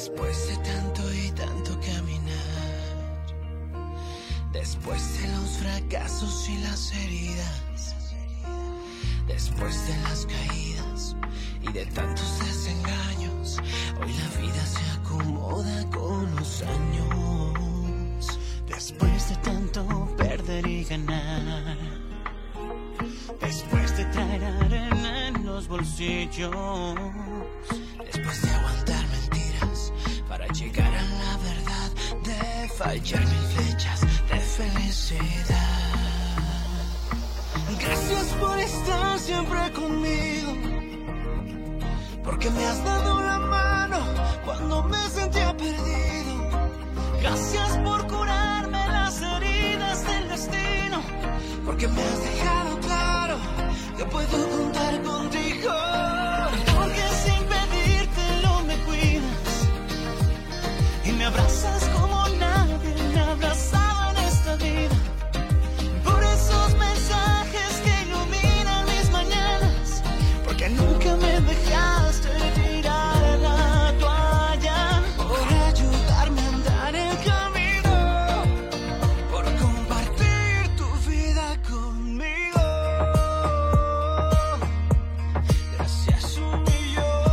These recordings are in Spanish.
Después de tanto y tanto caminar, después de los fracasos y las heridas, después de las caídas y de tantos desengaños, hoy la vida se acomoda con los años. Después de tanto perder y ganar, después de traer arena en los bolsillos, después de aguantar mentiras para llegar a la verdad, de fallar 1000 flechas de felicidad. Gracias por estar siempre conmigo, porque me has dado la mano cuando me sentía perdido. Gracias por curarme las heridas del destino, porque me has dejado claro que puedo contar contigo. Porque sin pedírtelo me cuidas y me abrazas como nadie me ha abrazado en esta vida. Por esos mensajes que iluminan mis mañanas, porque nunca me dejaste tirar la toalla. Por ayudarme a andar el camino, por compartir tu vida conmigo. Gracias un millón,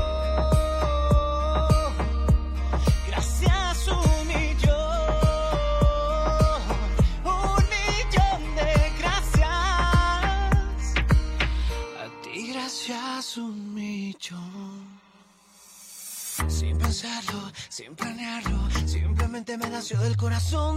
gracias un millón de gracias. A ti gracias un millón. Sin pensarlo, sin planearlo, simplemente me nació del corazón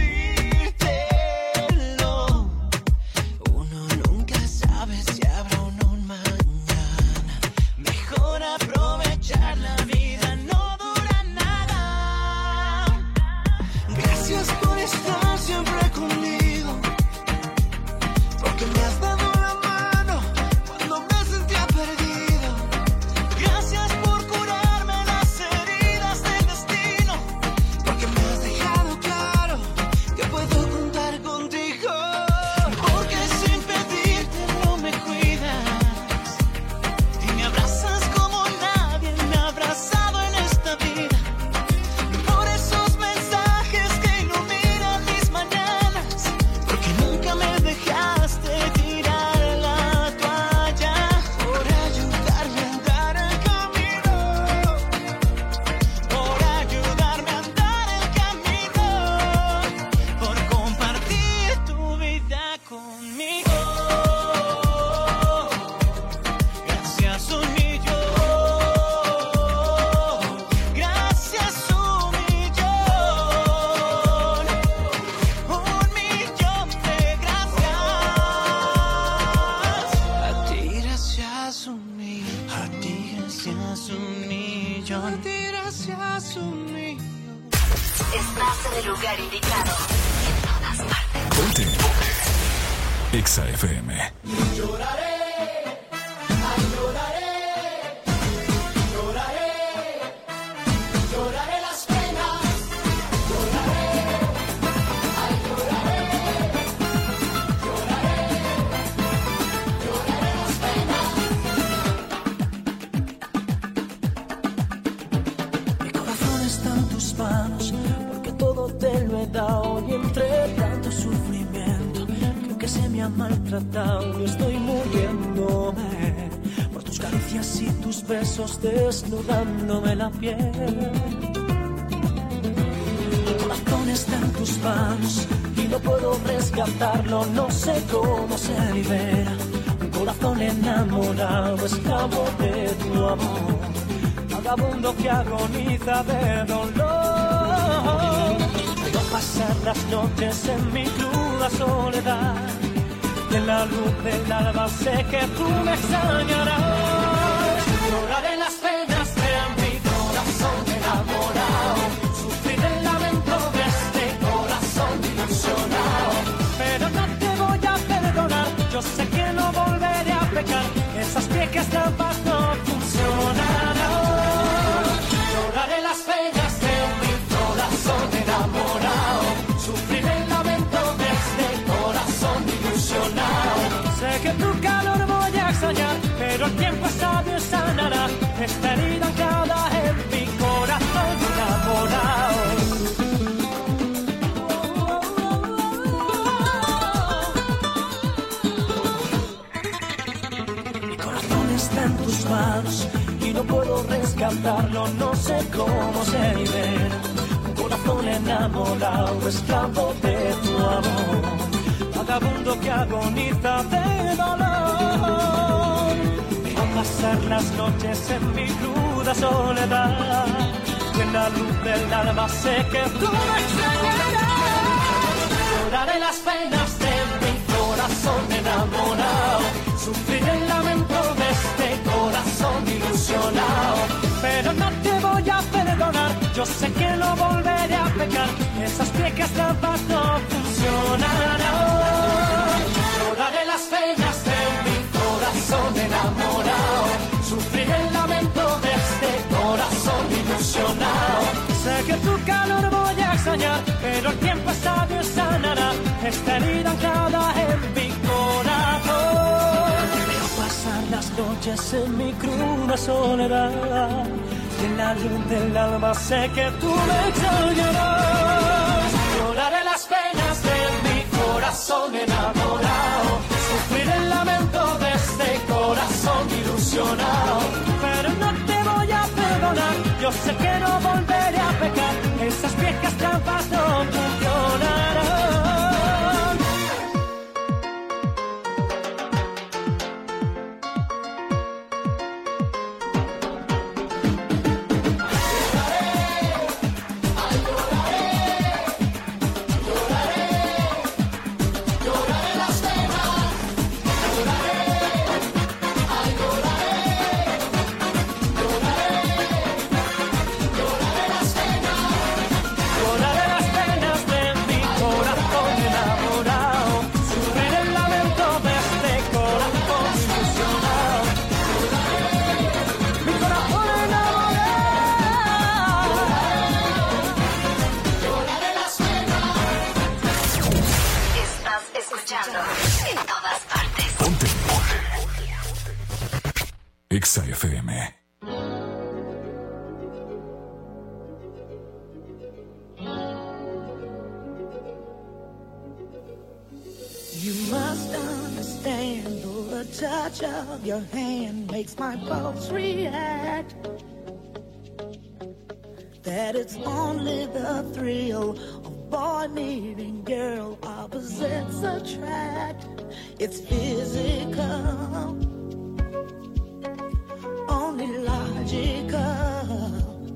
decírtelo. Uno nunca sabe si habrá un mañana. Mejor aprovechar la vida, no dura nada. Gracias por estar siempre conmigo, porque me has dado la mano cuando me sentía perdido. Gracias por curarme las heridas del destino, porque me has dejado claro que puedo contar contigo. Porque sin pedírtelo me cuidas y me abrazas como nadie me ha abrazado en esta vida. Por esos mensajes que iluminan mis mañanas, porque nunca me dejaste tirar la toalla. Por ayudarme a andar el camino, por ayudarme a andar el camino, por compartir tu vida conmigo. Gracias un millón, gracias un millón de gracias. A ti gracias un millón, a ti gracias un millón, a ti gracias un millón. Estás en el lugar indicado. En todas partes. Ponte Exa FM. Lloraré, ay lloraré, lloraré, lloraré las penas, lloraré, ay lloraré, lloraré, lloraré las penas. Mi corazón está en tus manos, porque todo te lo he dado y entre tanto sufrimiento creo que se me ha maltratado y estoy muriéndome por tus caricias y tus besos desnudándome la piel. Mi corazón está en tus manos y no puedo rescatarlo, no sé cómo se libera un corazón enamorado, esclavo de tu amor, vagabundo que agoniza de dolor. Veo pasar las noches en mi cruda soledad y en la luz del alba sé que tú me extrañarás. Lloraré las penas de mi corazón enamorado, sufriré el lamento de este corazón ilusionado, pero no te voy a perdonar, yo sé que no volveré a pecar, esas viejas trampas no funcionarán. Lloraré las penas de mi corazón enamorado, sufriré el lamento de este corazón ilusionado. Sé que tu calor voy a extrañar, pero el tiempo sabio sanará esta herida anclada en mi corazón. está en tus manos y no puedo rescatarlo, no sé cómo se vive. Un corazón enamorado, esclavo de tu amor, vagabundo que agoniza de dolor. Deja pasar las noches en mi cruda soledad, y en la luz del alma sé que tú me extrañarás. Lloraré las penas de mi corazón enamorado, sufrir el lamento de este corazón ilusionado, pero no te voy a perdonar, yo sé que no volveré a pecar, esas viejas trampas no funcionarán. Lloraré las penas de mi corazón enamorado, sufrir el lamento de este corazón ilusionado, sé que tu calor voy a extrañar, pero el tiempo es sabio y sanará esta herida anclada en mi corazón. Dejo pasar las noches en mi cruda soledad, y en la luz del alma sé que tú me extrañarás. Lloraré las penas de mi corazón enamorado, sufrir el lamento de este corazón ilusionado, pero no te voy a perdonar, yo sé que no volveré a pecar, esas viejas trampas no funcionarán. En todas partes. Ponte. Exa FM. You must understand, though the touch of your hand makes my pulse react, that it's only the thrill of boy meeting girl, opposites attract. It's physical, only logical.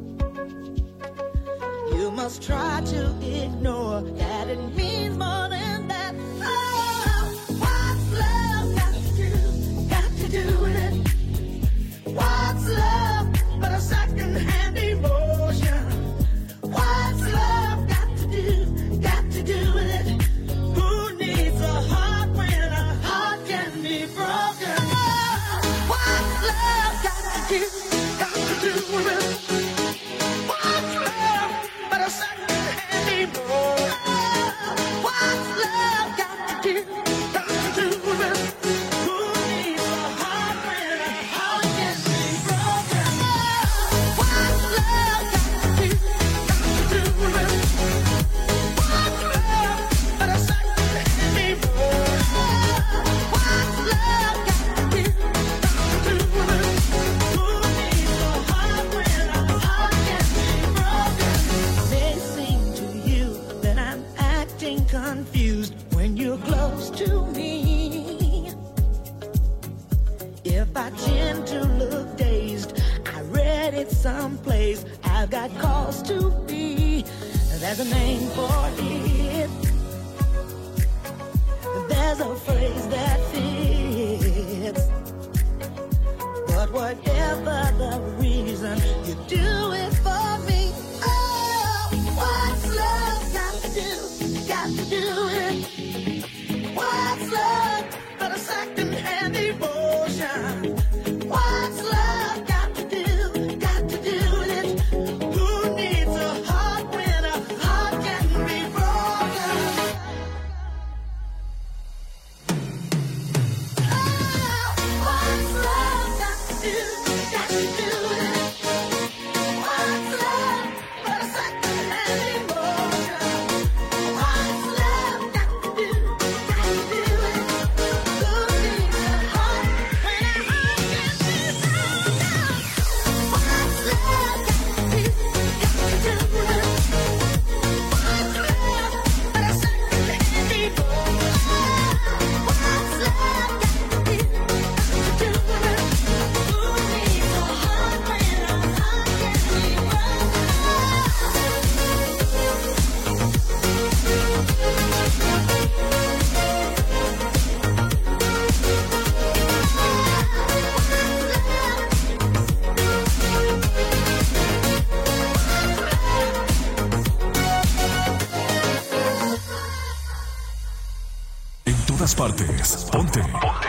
You must try to ignore that it means more than that. Oh, what's love got to do with it? What's love but a second-hand emotion? What's love got to do with it? Who needs a heart when a heart can be broken? Oh, what's love got to do with it? What's love but a second-hand emotion? What's love got to do with it? Who needs a heart when a heart can be broken? What's love got to do with it? What's love but a second-hand emotion? What's love got to do with it? Who needs a heart when a heart can be broken? It may seem to you that I'm acting confused when you're close to me. If I tend to look dazed, I read it someplace, I've got cause to be. There's a name for it, there's a phrase that fits. But whatever the reason, you do it for me. Oh, what's love got to do with it? What's love but a second-hand emotion? What's love got to do with it? Who needs a heart when a heart can be broken? Oh, what's love got to do with it? What's love but a second-hand emotion? What's love got to do with it? Who needs a heart when a heart can be broken? partes. Ponte.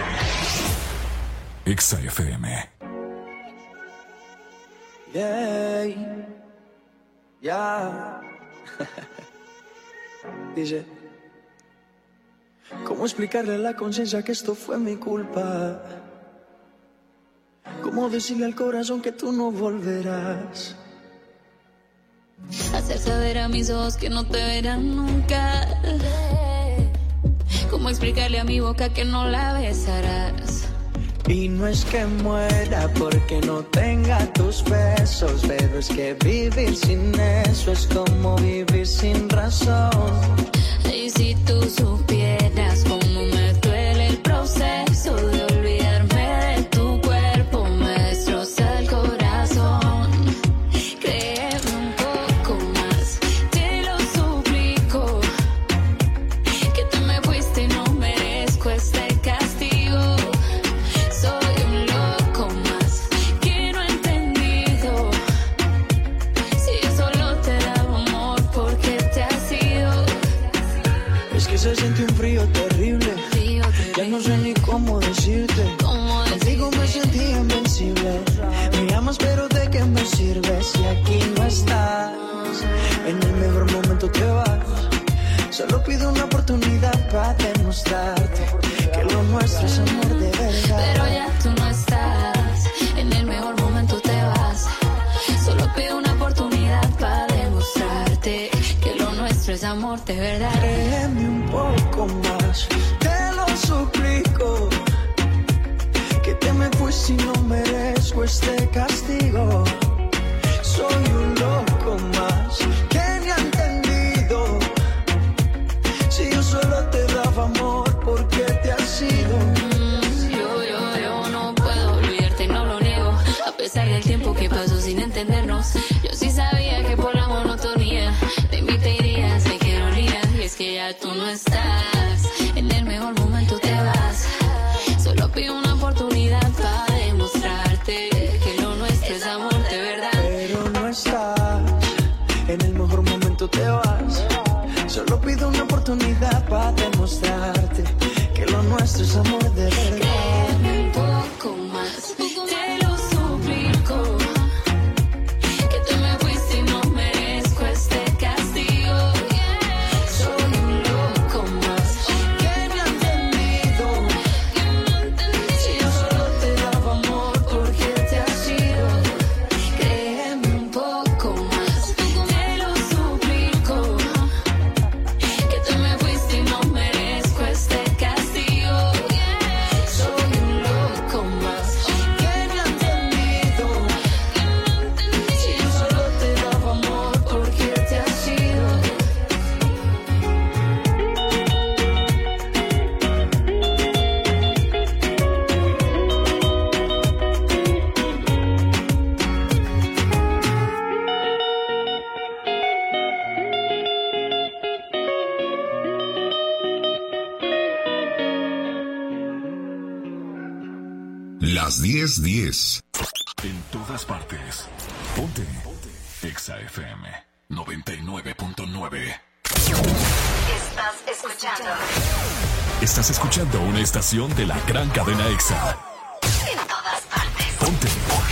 Exa FM. Ya. Dice, ¿cómo explicarle a la conciencia que esto fue mi culpa? ¿Cómo decirle al corazón que tú no volverás? Hacer saber a mis ojos que no te verán nunca. ¿Cómo explicarle a mi boca que no la besarás? Y no es que muera porque no tenga tus besos, pero es que vivir sin eso es como vivir sin razón. Y si tú supieras cómo me duele el proceso de olvidarme de tu cuerpo, me destroza el corazón. Créeme un poco más, te lo suplico, que te me fuiste y no merezco este castigo. Soy un loco más que no he entendido. Si yo solo te daba amor, ¿por qué te has ido? Es que se siente un frío terrible. Ya no sé ni cómo decirte. Contigo me sentí invencible. Me amas pero ¿de qué me sirve si aquí no estás? En el mejor momento te vas. Solo pido una oportunidad para demostrarte que lo nuestro es amor de verdad. Pero ya tú no estás, en el mejor momento te vas. Solo pido una oportunidad para demostrarte que lo nuestro es amor de verdad. Créeme un poco más, te lo suplico, que te me fuiste y no merezco este castigo. Soy un loco más que me ha entendido. Si yo solo te daba amor, ¿por qué te has ido? Yo no puedo olvidarte, no lo niego. A pesar del tiempo que pasó sin entendernos, yo sí sabía que por la monotonía te invitaría, sé que dolía. Y es que ya tú no estás, en el mejor momento te vas. Solo pido una oportunidad para demostrarte que lo nuestro es amor de verdad. Pero no estás, en el mejor momento te vas. Solo pido una oportunidad para demostrarte que lo nuestro es amor de verdad. Créeme un poco más, te lo suplico, que te me fuiste y no merezco este castigo. Soy un loco más Que me ha entendido. Si yo solo te daba amor, ¿por qué te has ido? Créeme un poco más, te lo suplico, que te me fuiste y no merezco este castigo. Soy un loco más que me ha entendido. Si yo solo te daba amor, ¿por qué te has ido? Las 10:10. En todas partes. Ponte. Exa FM 99.9. Estás escuchando una estación de la gran cadena Exa. En todas partes. Ponte.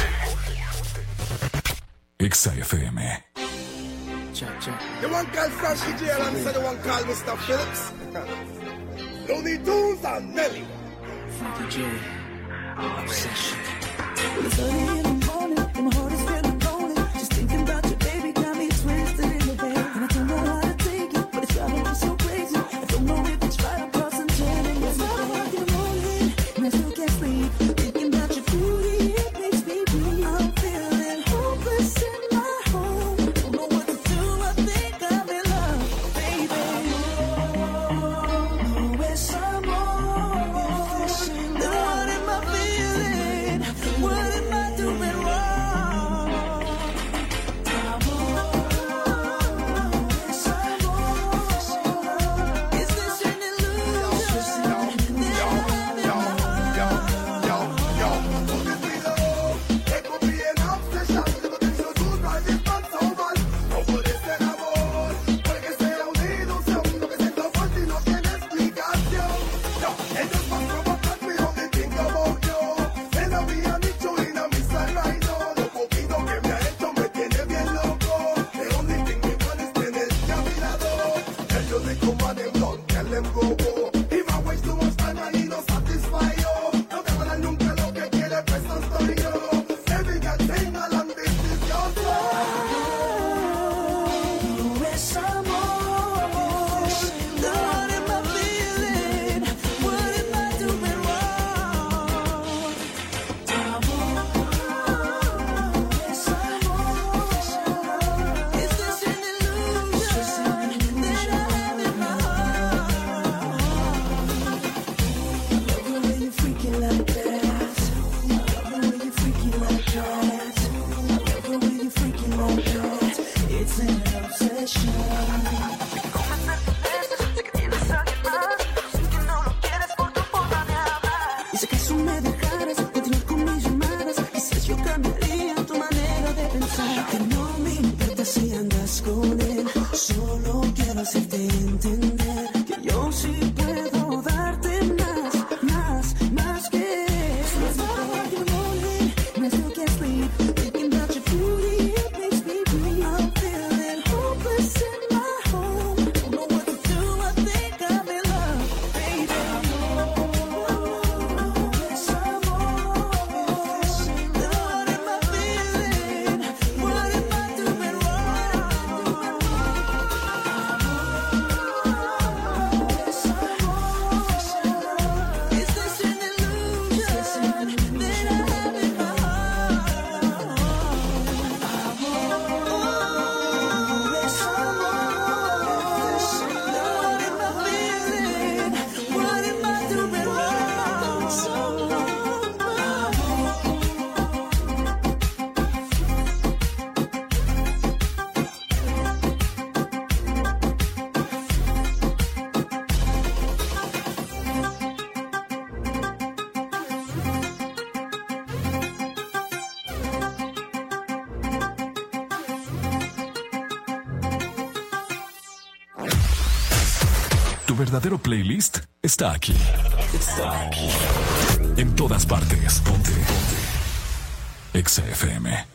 Exa FM. The one called Frankie J alongside the one called Mr. Phillips. Looney Tunes and Nelly. Frankie J, obsession. Well, it's early in the morning and my heart is feeling lonely. Just thinking about you, baby, got me twisted in the bed. And I don't know how to take it, but it's driving me so crazy. I don't know if it's right or concentrating. It's 5 o'clock in the morning and I still can't sleep. Thinking about your beauty, it makes me weak. I'm feeling hopeless in my home. Don't know what to do, I think I'm in love, baby. Oh, it's amor. What am I feeling? What am I doing? Tu verdadero playlist está aquí. Está aquí. En todas partes. Ponte. Exa FM.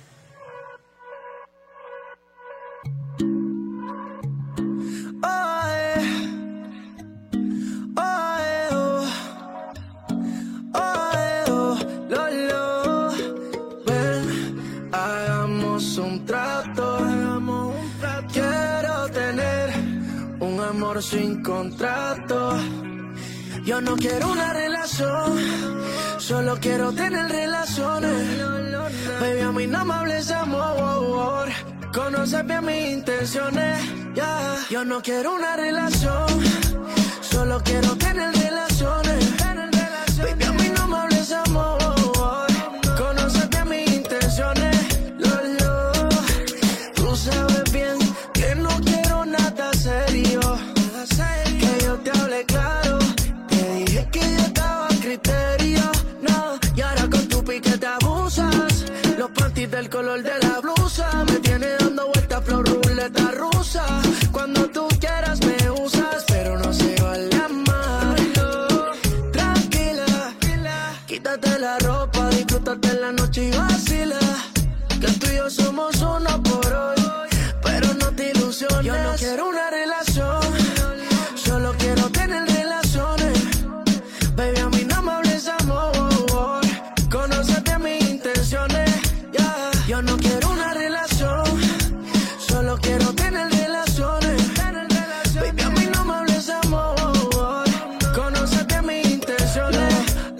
Sin contrato. Yo no quiero una relación, solo quiero tener relaciones. Baby, a mí no me hables de amor, conoces bien mis intenciones. Yeah. Yo no quiero una relación, solo quiero tener relaciones. Baby, a mí no me hables de amor, conoces bien mis intenciones. Tú sabes bien que no quiero nada serio. Que yo te hablé claro, te dije que yo estaba a criterio. No, y ahora con tu pique te abusas. Los panties del color de la blusa me tiene dando vueltas flor ruleta rusa. Cuando tú quieras me usas, pero no se vale amarlo. Tranquila, quítate la ropa, disfrútate la noche y vacila. Que tú y yo somos uno por hoy, pero no te ilusiones. Yo no quiero una relación, solo quiero tener relaciones. Baby, a mí no me hables de amor, conócete mis intenciones. Yeah. Yo no quiero una relación, solo quiero tener relaciones. Baby, a mí no me hables de amor, conócete mis intenciones.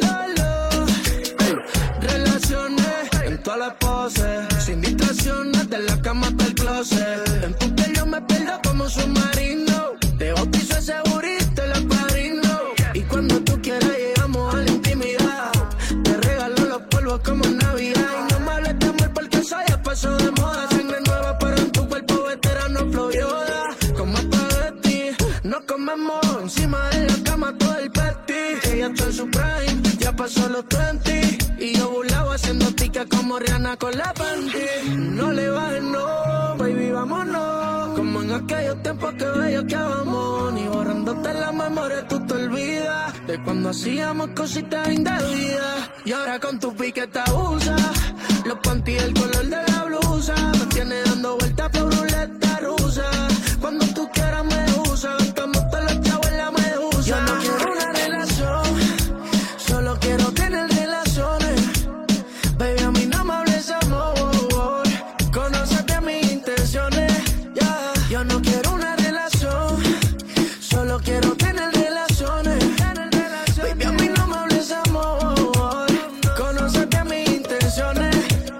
Relaciones en todas las poses, sin distracciones, de la cama hasta el closet. En tu piel yo me pierdo como un submarino. Te bautizo ese burrito, el padrino. Y cuando tú quieras llegamos a la intimidad. Te regalo los polvos como en Navidad. Y no me hables de amor porque eso ya pasó de moda. Sangre nueva pero en tu cuerpo veterano flow Yoda. Como espagueti, no comemos encima de la cama todo el peti. Ella está en su prime, ya pasó los 20. Y yo burlado haciendo tica como Rihanna con la panty. No le bajes, no, baby, vámonos. Como en aquellos tiempos que bellaqueábamos. Ni borrándote la memoria tú te olvidas de cuando hacíamos cositas indebidas. Y ahora con tu pique te abusa. Los panties el color de la blusa me tiene dando vueltas por ruleta rusa. Cuando tú quieras me usas, gastamos todos los chavos en la medusa. Yo no quiero una relación, solo quiero tener relaciones. Baby, a mí no me hables de amor, conócete mis intenciones. Yeah. Yo no quiero una relación, solo quiero tener relaciones. Baby, a mí no me hables de amor, conócete mis intenciones.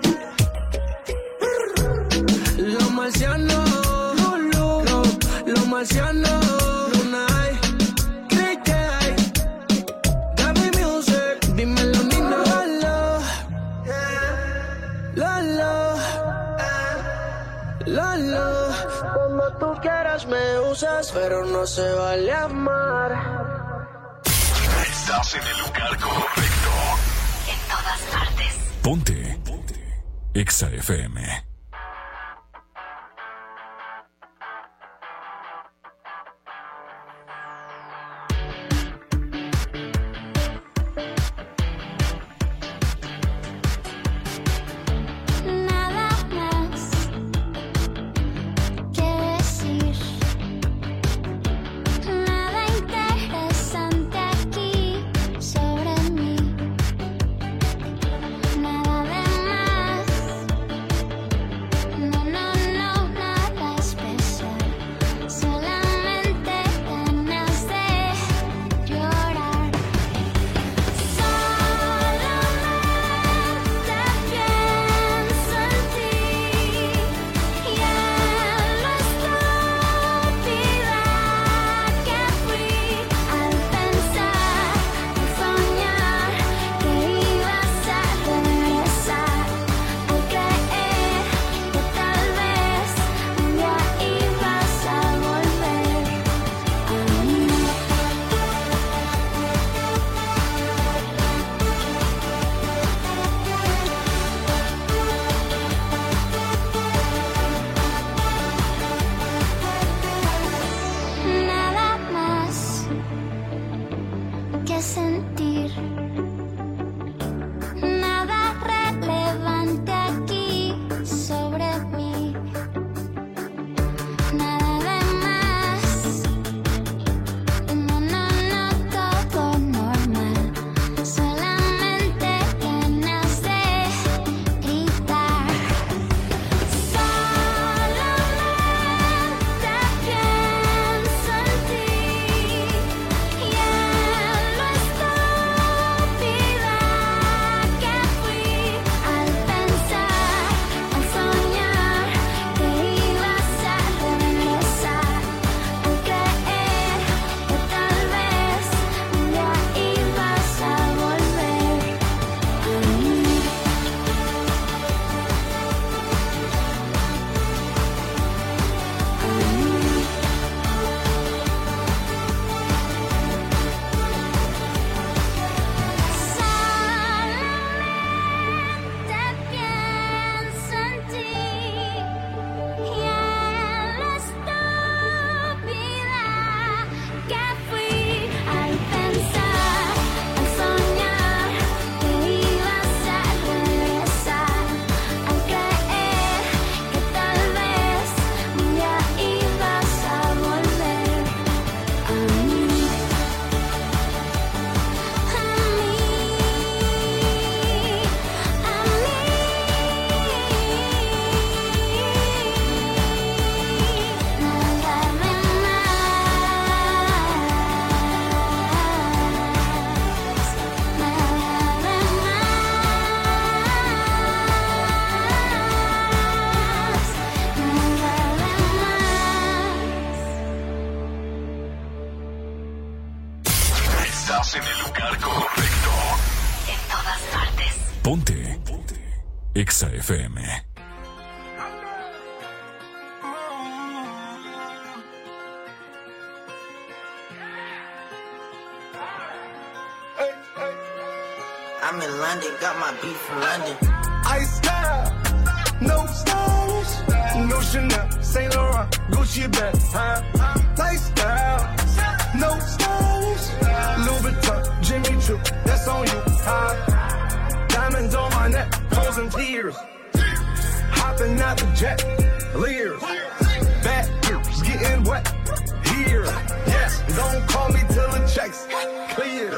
Los marcianos, los marcianos. Como tú quieras me usas, pero no se vale amar. Estás en el lugar correcto. En todas partes. Ponte. Exa FM. Nada de más Exa FM. I'm in London, got my beef from London. I style, no stylish, no Chanel, Saint Laurent, Gucci bag, lifestyle, no stylish, Louis Vuitton, Jimmy Choo, that's on you, diamonds on my neck, frozen tears, hopping out the jet, Lears, back years, getting wet, here, yes, don't call me till the checks clear.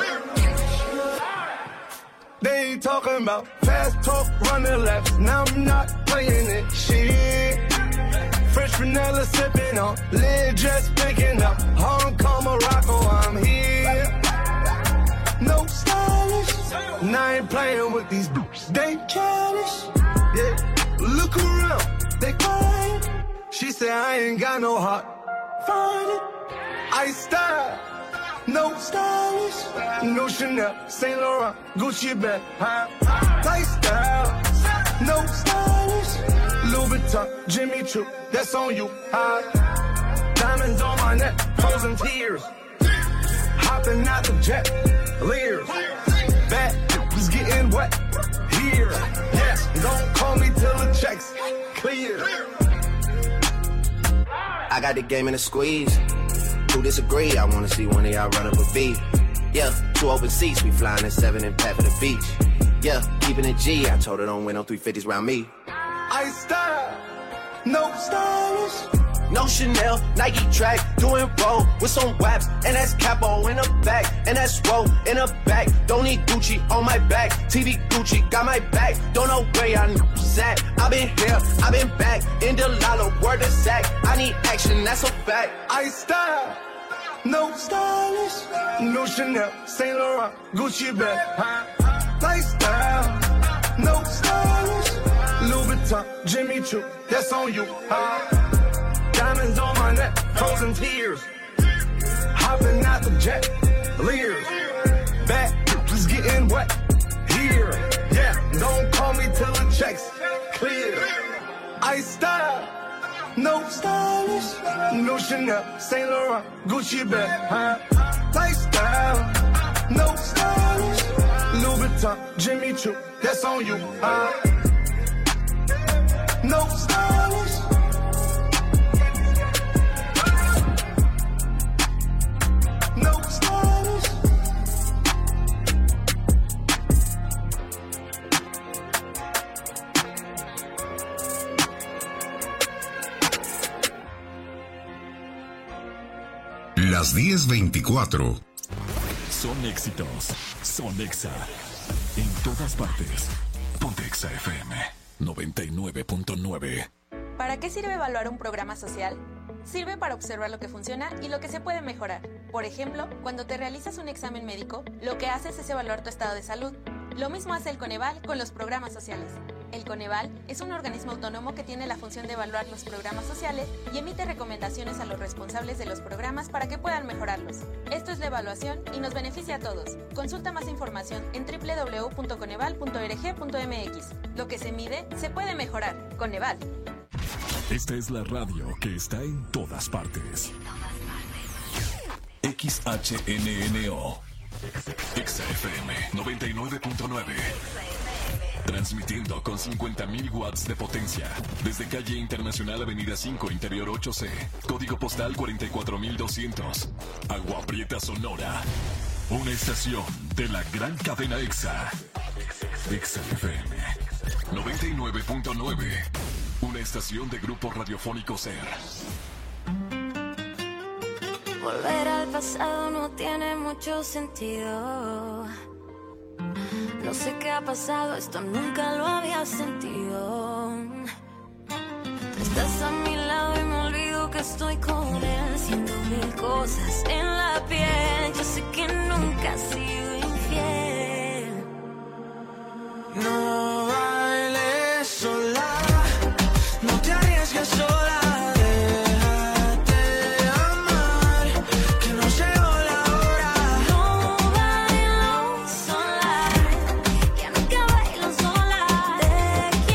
They ain't talking about fast talk, running laps. Now I'm not playing it, shit. Fresh vanilla sipping on, lid just picking up. Hong Kong, Morocco, I'm here. No stylish, and I ain't playing with these boots. They childish, yeah. Look around, they quiet. She said I ain't got no heart, find it. I style. No stylish, no Chanel, Saint Laurent, Gucci bag, lifestyle. No stylish, Louis Vuitton, Jimmy Choo, that's on you, diamonds on my neck, frozen tears, hopping out the jet, Lears, back was getting wet, here, yes, don't call me till the checks clear. I got the game in a squeeze. Who disagree? I wanna see one of y'all run up a beat. Yeah, 2 open seats, we flying in 7 and pack for the beach. Yeah, keeping it G, I told her don't win no 350s round me. I style, no stylish. No Chanel, Nike track, doing roll with some waps, and that's capo in the back, and that's roll in the back. Don't need Gucci on my back, TV Gucci got my back. Don't know where I at. I been here, I been back, in the lala, word of Zach. I need action, that's a fact. I style, no stylish, no Chanel, Saint Laurent, Gucci bag, lifestyle, no stylish, Louis Vuitton, Jimmy Choo, that's on you, diamonds on my neck, frozen tears, hopping out the jet, Lears, back was getting wet, here, yeah, don't call me till the checks clear. I style, no stylish, no Chanel, Saint Laurent, Gucci bag, lifestyle, no stylish, Louis Vuitton, Jimmy Choo, that's on you, no stylish. No stylish. Las 10:24. Son éxitos. Son Exa. En todas partes. Ponte Exa FM 99.9. ¿Para qué sirve evaluar un programa social? Sirve para observar lo que funciona y lo que se puede mejorar. Por ejemplo, cuando te realizas un examen médico, lo que haces es evaluar tu estado de salud. Lo mismo hace el Coneval con los programas sociales. El Coneval es un organismo autónomo que tiene la función de evaluar los programas sociales y emite recomendaciones a los responsables de los programas para que puedan mejorarlos. Esto es la evaluación y nos beneficia a todos. Consulta más información en www.coneval.org.mx. Lo que se mide, se puede mejorar. Coneval. Esta es la radio que está en todas partes. XHNNO. XFM 99.9. Transmitiendo con 50.000 watts de potencia. Desde calle Internacional Avenida 5, Interior 8C. Código postal 44200. Agua Prieta, Sonora. Una estación de la gran cadena EXA. EXA FM 99.9. Una estación de Grupo Radiofónico SER. Volver al pasado no tiene mucho sentido. No sé qué ha pasado, esto nunca lo había sentido. Estás a mi lado y me olvido que estoy con él, haciendo mil cosas en la piel. Yo sé que nunca has sido infiel. No bailes sola, no te arriesgues sola. Te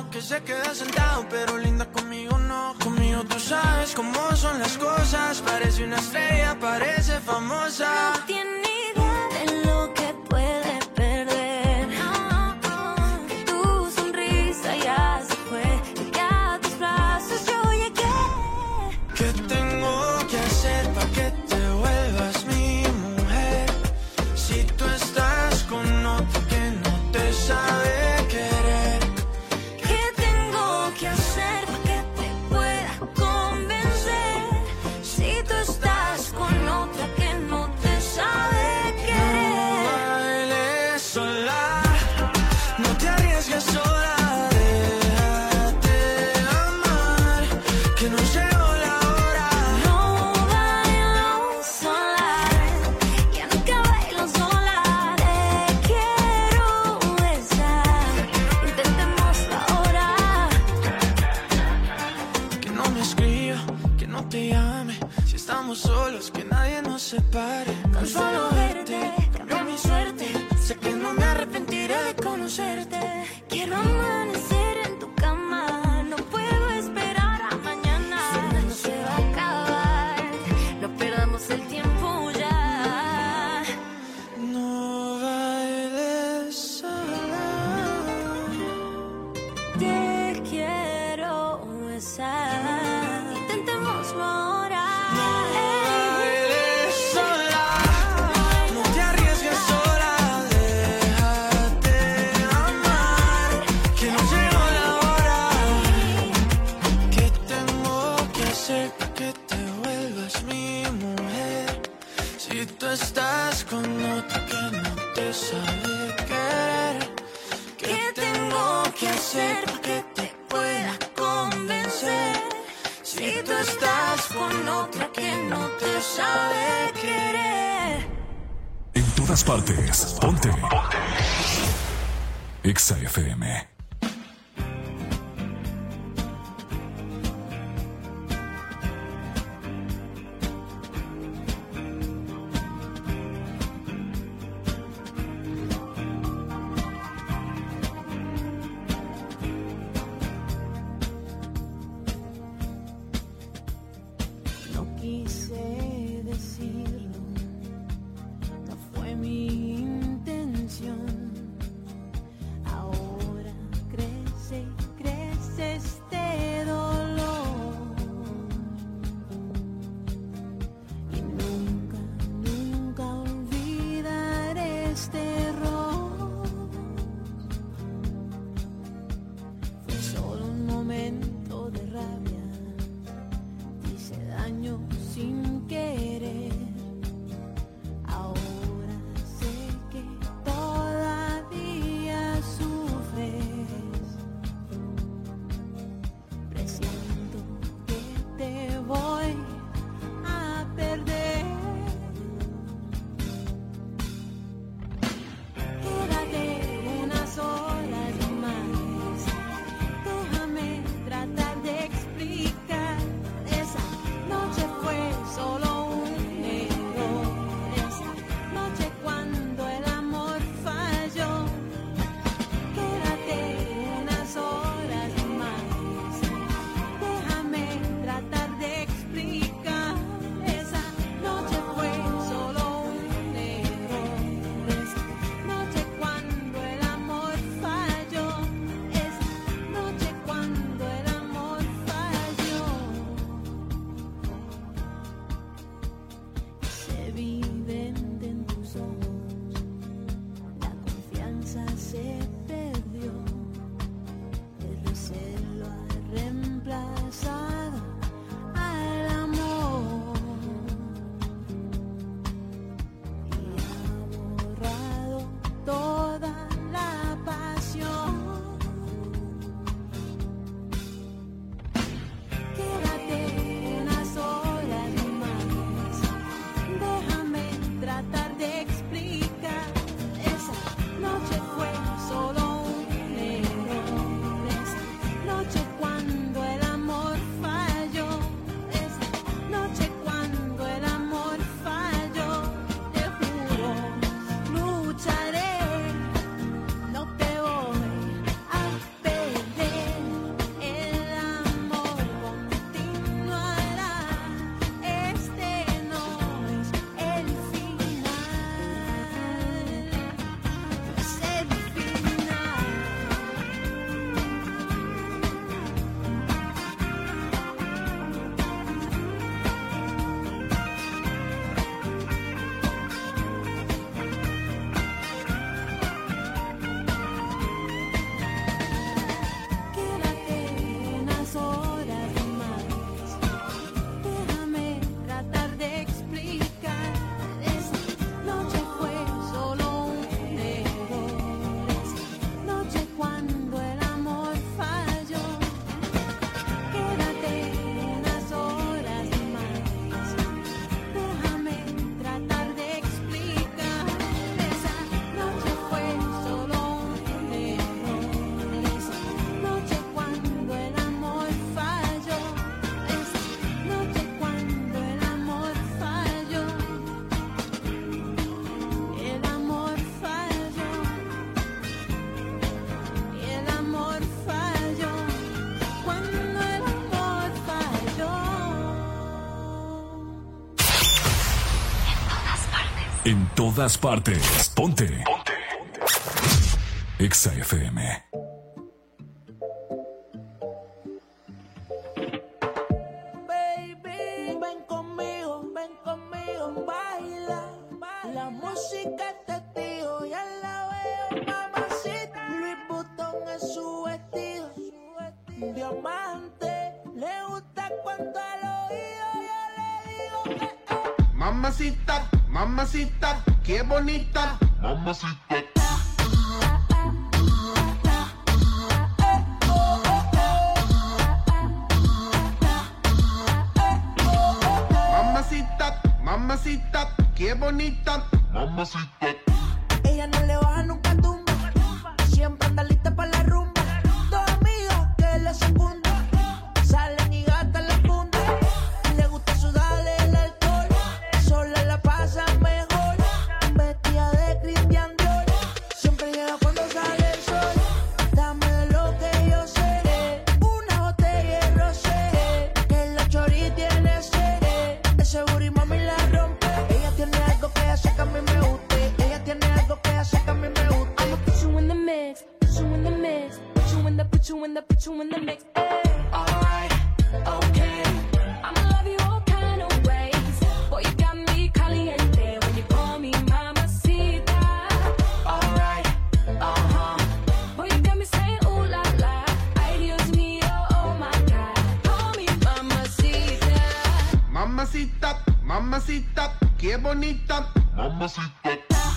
uno que se queda sentado, pero linda conmigo no. Conmigo tú sabes cómo son las cosas. Parece una estrella, parece famosa. No tiene idea de lo que puede perder. Que tu sonrisa ya se fue, que a tus brazos yo llegué. ¿Qué tengo que hacer para que te vuelvas mi mujer? Si tú estás con otro que no te sabe querer. ¿Qué tengo que hacer para que te pueda convencer? Si tú estás con otra que no te sabe querer. No bailes sola, no te arriesgues sola, déjate amar, que no llegó la hora. No bailo sola, ya nunca bailo sola. Te quiero besar, intentémoslo ahora. Que no me escriba, que no te llame, si estamos solos, que nadie nos separe. Con solo verte cambió mi suerte. Sé que no me arrepentiré de conocerte. Quiero amanecer en tu cama, no puedo esperar a mañana. No se va a acabar, no perdamos el tiempo ya. No bailes sola. Te quiero besar, intentémoslo ahora. No bailes sola, no te arriesgues sola, déjate amar, que no llegó la hora. ¿Qué tengo que hacer para que te vuelvas mi mujer? Si tú estás con otra que no te sabe querer. ¿Qué tengo que hacer para que te pueda convencer? Si tú estás con otra que no te sabe querer. En todas partes, ponte. Exa FM. No quise decirlo, no fue mi intención. Ahora En todas partes. Ponte. Exa FM. Baby, ven conmigo, baila. La música es testigo, ya la veo, mamacita. Louis Vuitton es su vestido, diamante. Le gusta cuando al oído yo le digo que Mamacita, mamacita, qué bonita. Mamacita. Mamacita, mamacita, qué bonita. Mamacita. ella no le baja nunca tumba, siempre anda lista para la rumba. Dos amigas que le secundan, salen y gastan la funda. Le gusta sudarle el alcohol, sola la pasa mejor. Vestida de Christian Dior, siempre llega cuando sale el sol. Dame de lo que yo sé, una botella de rosé, que la chori tiene sed. Ese booty mami la rompe. Ella tiene algo que hace que a mí me guste. Ella tiene algo que hace que a mí me guste. I'ma put you in the mix, put you in the mix, put you in the, put you in the, put you in the mix. Alright, okay. I'ma love you all kind of ways. Boy, you got me caliente when you call me mamacita. Alright, boy, you got me saying ooh la la. Ay, Dios mío, oh my God. Call me mamacita. Mamacita, mamacita, qué bonita. Mamacita.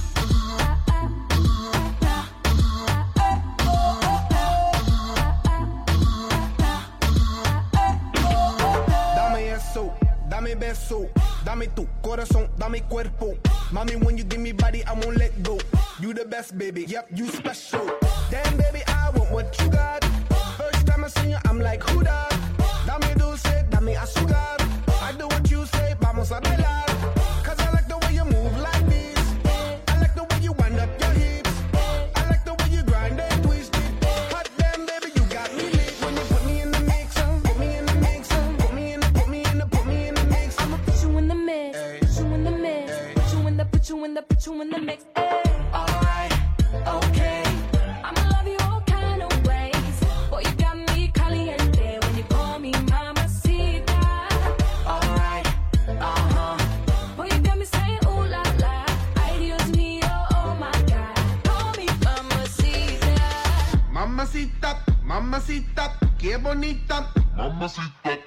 Dame eso, dame beso, dame tu corazón, dame cuerpo. Mami, when you give me body, I won't let go. You the best, baby, yep, you special. Damn, baby, I want what you got. First time I see you, I'm like, who that? Dame dulce, dame azúcar. I do what you say, vamos a bailar. Cause I like the way you move like this. I like the way you wind up your hips. I like the way you grind and twist it. Hot damn, baby, you got me lit. When you put me in the mix, put me in the mix, put me in the, put me in the, put me in the mix. I'ma put you in the mix, put you in the mix, put you in the, put you in the, put you in the mix. Alright, okay. I'ma love you all kind of ways. Boy, you got me caliente when you call me mamacita. Alright, boy, you got me saying ooh la la. Ay, Dios mío, oh my God. Call me mamacita. Mamacita, mamacita, qué bonita. Mamacita.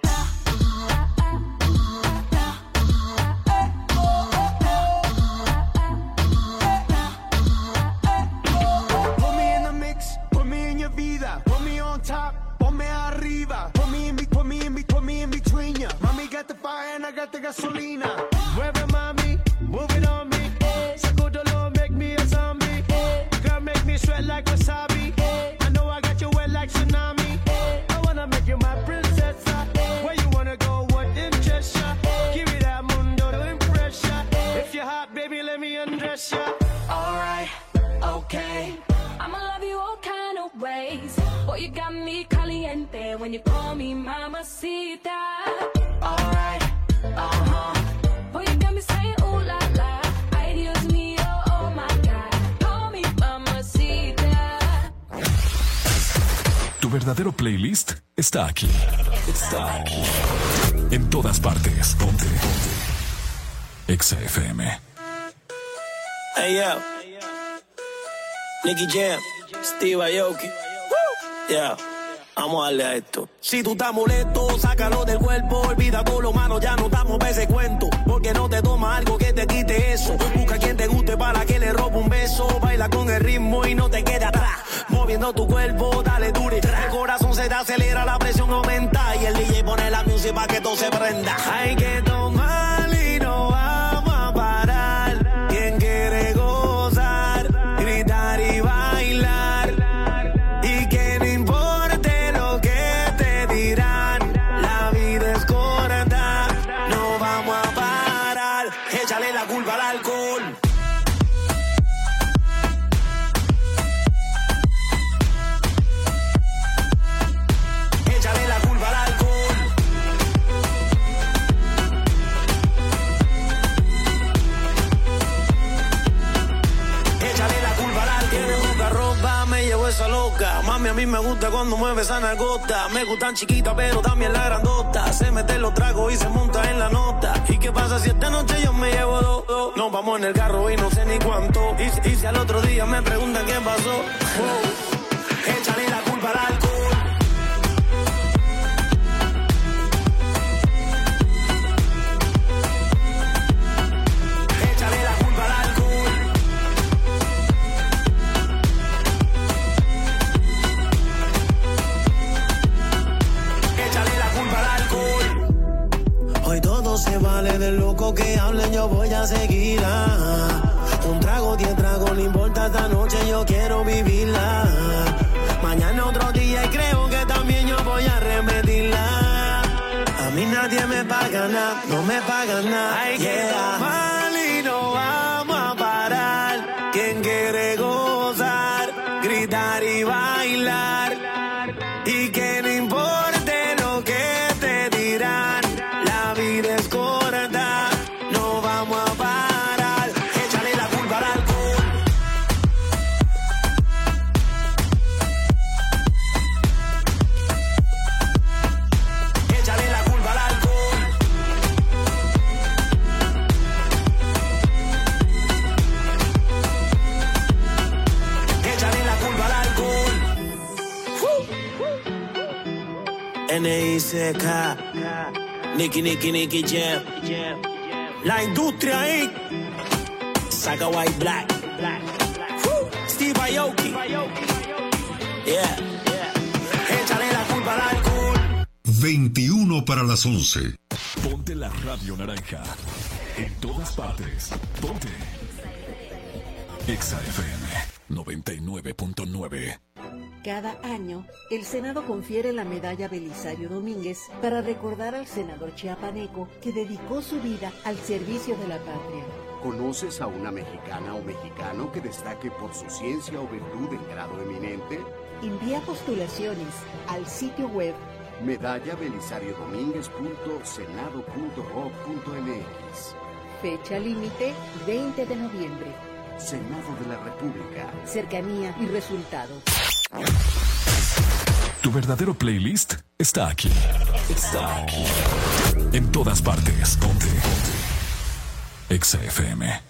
Put me in the mix, put me in your vida. Put me on top, ponme arriba. Put me in, put me in, put me in between ya. Mami got the fire and I got the gasolina. Mueve mami, move it on me. Sacudolo, make me a zombie. Girl, make me sweat like wasabi. I know I got you wet like tsunami. I wanna make you my princess. Where you wanna go, what interests ya? Give me that mundo to impress ya. If you're hot, baby, let me undress ya. Alright, okay. I'ma love you all kind of ways. Boy, you got me caliente when you call me mamacita. Alright, boy, you got me saying ooh la la. Ay, Dios mío, oh my God. Call me mamacita. Tu verdadero playlist está aquí. Está aquí. En todas partes. Ponte. Exa FM. Hey yo, Nicky Jam, Steve Aoki. Yeah, vamos a darle a esto. Si tú estás molesto, sácalo del cuerpo. Olvida todo lo malo, ya no damos pa' ese cuento. Porque no te toma algo que te quite eso. Busca quien te guste para que le robe un beso. Baila con el ritmo y no te quede atrás. Moviendo tu cuerpo, dale duro. El corazón se te acelera, la presión aumenta. Y el DJ pone la música para que todo se prenda. Hay que tomar y no vamos a parar. Quien quiere gozar, gritar y bailar. Y que no importe lo que te dirán. La vida es corta, no vamos a parar. Échale la culpa al alcohol. Échale la culpa al alcohol. mí me gusta cuando mueve esa nalgota. Me gustan chiquitas, pero también la grandota. Se mete en los tragos y se monta en la nota. ¿Y qué pasa si esta noche yo me llevo dos? Nos vamos en el carro y no sé ni cuánto. Y si al otro día me preguntan qué pasó, échale la culpa al alcohol. Se vale del loco que hablen, yo voy a seguirla. Un trago, 10 tragos, no importa, esta noche yo quiero vivirla. Mañana otro día y creo que también yo voy a repetirla. A mí nadie me paga nada, no me paga nada. Hay que tomar y no vamos a parar. Quien quiere gozar, gritar y bailar. Y que no importe lo que te dirán. La vida es corta, no vamos a parar. Échale la culpa al alcohol. Échale la culpa al alcohol. Échale la culpa al alcohol. N.I.C.K. Nicky Jam. La industria ahí. Saga White Black. Steve Aoki. Yeah. Échale la culpa al alcohol. 21 para las 11. Ponte la radio naranja. En todas partes. Ponte. Exa FM 99.9. Cada año, el Senado confiere la medalla Belisario Domínguez para recordar al senador chiapaneco que dedicó su vida al servicio de la patria. ¿Conoces a una mexicana o mexicano que destaque por su ciencia o virtud en grado eminente? Envía postulaciones al sitio web medallabelisario-domínguez.senado.gov.mx. Fecha límite 20 de noviembre. Senado de la República. Cercanía y resultados. Tu verdadero playlist está aquí. Está aquí. En todas partes. Ponte. Exa FM.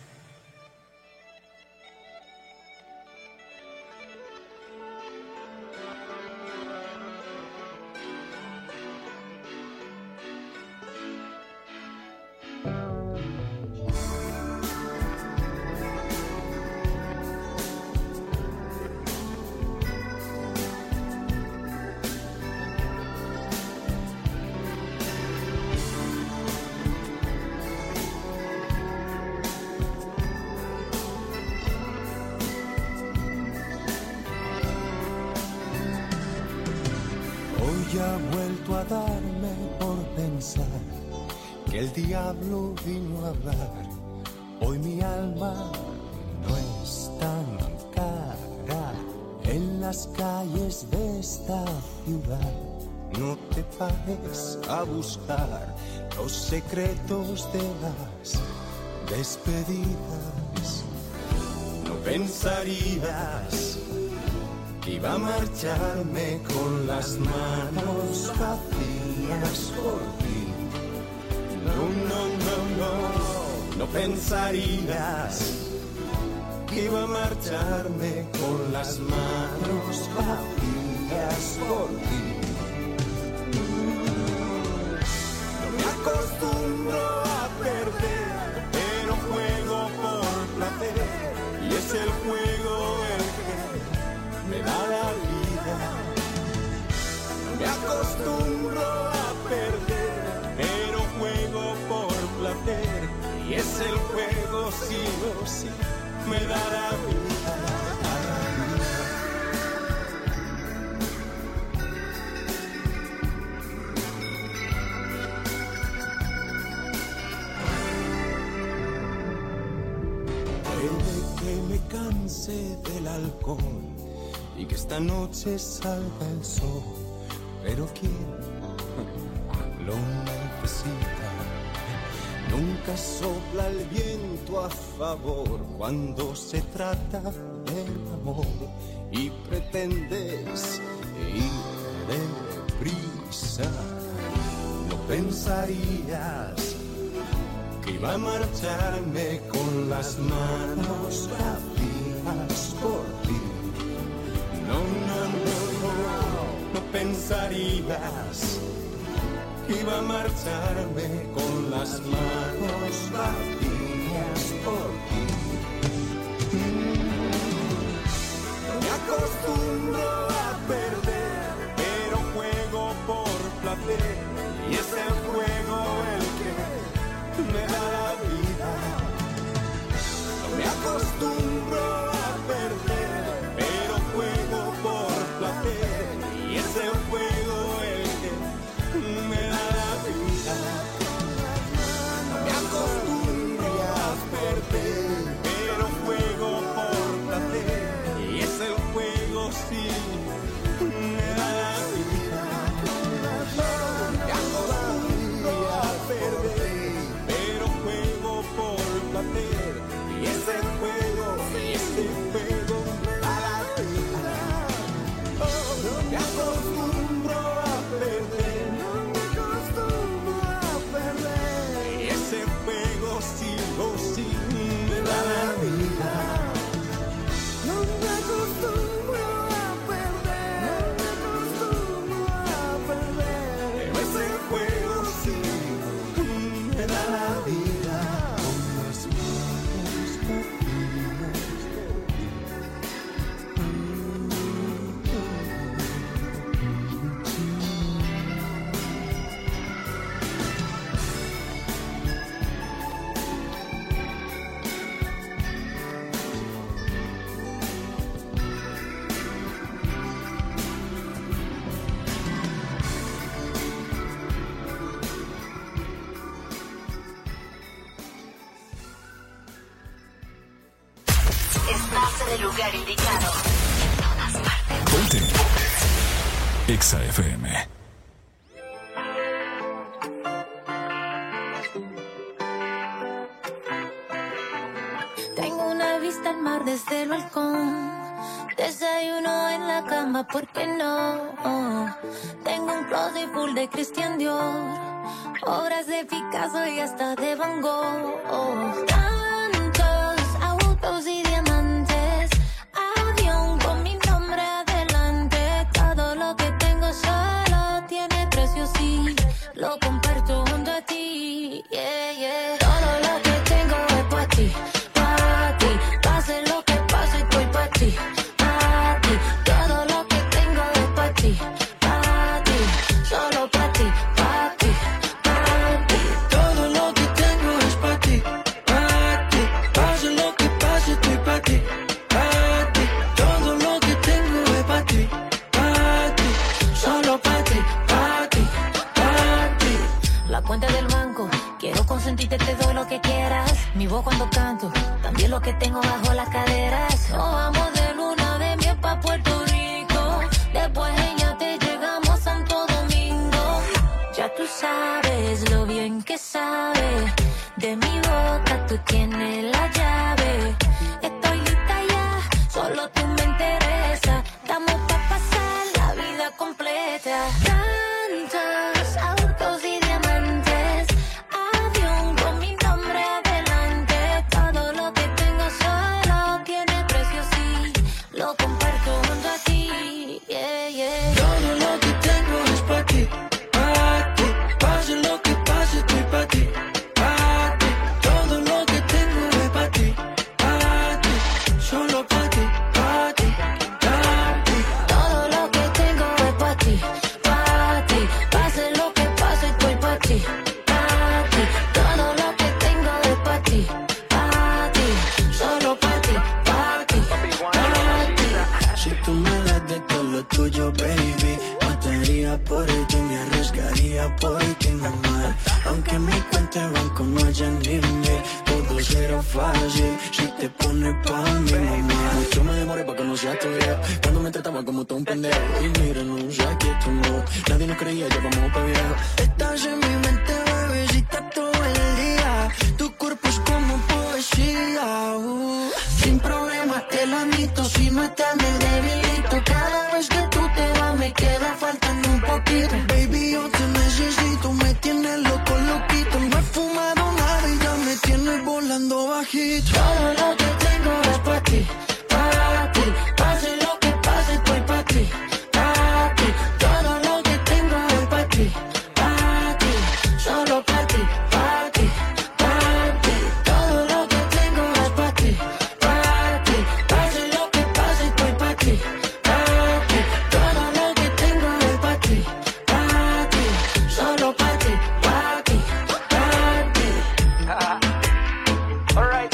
Ya ha vuelto a darme por pensar que el diablo vino a hablar. Hoy mi alma no es tan cara en las calles de esta ciudad. No te pares a buscar los secretos de las despedidas. No pensarías que iba a marcharme con las manos vacías por ti. No, no, no, no, no pensarías que iba a marcharme con las manos vacías por ti. No me acostumbro a perder, pero juego por placer, y es el juego el que me da la vida. Me acostumbro a perder, pero juego por placer, y es el juego sí o sí, me da la vida. Puede que me canse del alcohol y que esta noche salga el sol, pero ¿quién lo necesita? Nunca sopla el viento a favor cuando se trata del amor y pretendes ir deprisa. No pensarías que iba a marcharme con las manos vacías por ti. No, no, no, no, no pensarías que iba a marcharme con las manos vacías por ti. Me acostumbro a perder, pero juego por placer, y es el juego el que me da la vida. No me acostumbro a perder, pero juego por placer, y es el juego el que me da la vida. No me acostumbro a perder, pero juego por placer, y es el juego sí me da la vida. Me acostumbro a perder, pero juego por placer, y es el juego me da la vida. Me acostumbro a perder, y ese juego sí me da la vida. No me acostumbro a perder, pero ese juego sí me da la vida. Con las manos vacías por ti. Estás en el lugar indicado. En todas partes. Ponte. Exa FM. Tengo una vista al mar desde el balcón. Desayuno en la cama, ¿por qué no? Tengo un closet full de Christian Dior, obras de Picasso y hasta de Van Gogh. Tantos autos y diamantes, avión con mi nombre adelante. Todo lo que tengo solo tiene precio, sí, lo comparto junto a ti. Yeah, yeah. Todo lo que tengo es para ti, para ti. Pase lo que pase, estoy para ti. Todo lo que tengo es para ti, solo para ti, para ti, para ti. Todo lo que tengo es para ti, pase lo que pase, estoy para ti, todo lo que tengo es para ti, solo para ti, para ti, para ti. La cuenta del banco, quiero consentirte, te doy lo que quieras. Mi voz cuando canto, también lo que tengo bajo las caderas. Nos vamos de luna de miel pa' Puerto Rico, después ya te llegamos a Santo Domingo. Ya tú sabes lo bien que sabe, de mi boca tú tienes la llave. Estoy lista ya, solo tú me interesa. Estamos pa' pasar la vida completa. Tantos autos y diamantes, avión con mi nombre adelante. Todo lo que tengo solo tiene precio, sí, lo comparto junto a ti. Yeah, yeah. Todo lo que tengo es para ti, pase lo que pase, estoy para ti, todo lo que tengo es para ti, solo para ti, para ti, para ti. Todo lo que tengo es para ti, pase lo que pase, estoy para ti, todo lo que tengo es para ti, solo para ti, para ti, para ti. Si tú me das de todo lo tuyo, baby, mataría por ti, me arriesgaría por ti, mamá. Aunque mi cuenta de banco no haya límite, todo será fácil si te pones pa' mí, mamá. Mucho me demoré pa' conocer tu vida, cuando me trataba como todo un pendejo. Y mira, no sé que tú no, nadie nos creía, ya vamos pa' viejo. Estás en mi mente, bebecita, todo el día. poquito, si no estás me debilito. Cada vez que tú te vas me queda faltando un poquito. Baby, yo te necesito, me tienes loco, loquito. No he fumado nada y ya me tienes volando bajito. Todo lo que tengo es para ti, para ti. Pase lo que pase, estoy para ti, para ti. Todo lo que tengo es para ti, para ti. Solo para ti, para ti, para ti. Todo lo que tengo es para ti, para ti. Pase lo que pase, estoy para ti, para ti. Todo lo que tengo es para ti, para ti. Solo para ti, para ti, para ti. Alright.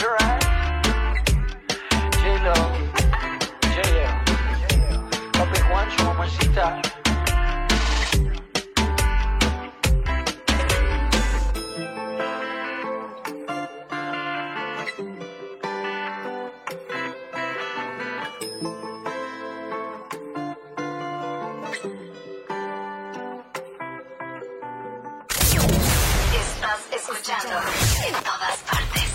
J-Lo, Papi Juancho, mamacita. Estás escuchando en todas partes.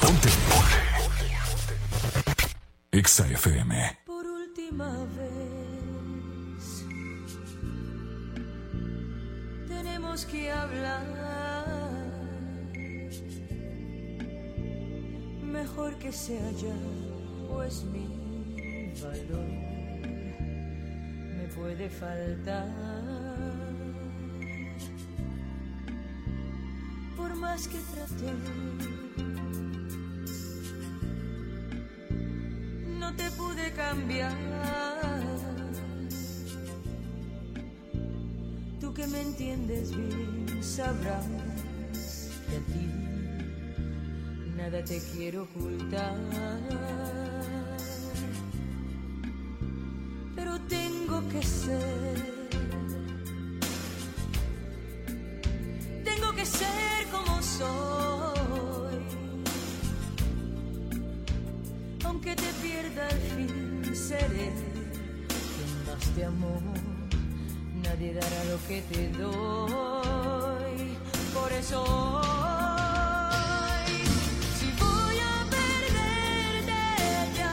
Exa FM. Por última vez tenemos que hablar. Mejor que sea ya, pues mi valor me puede faltar. Por más que traté, no te pude cambiar. Tú que me entiendes bien sabrás que a ti nada te quiero ocultar. Pero tengo que ser como soy. Aunque te pierda al fin, seré quien más te amó. Nadie dará lo que te doy. Por eso hoy, si voy a perderte ya,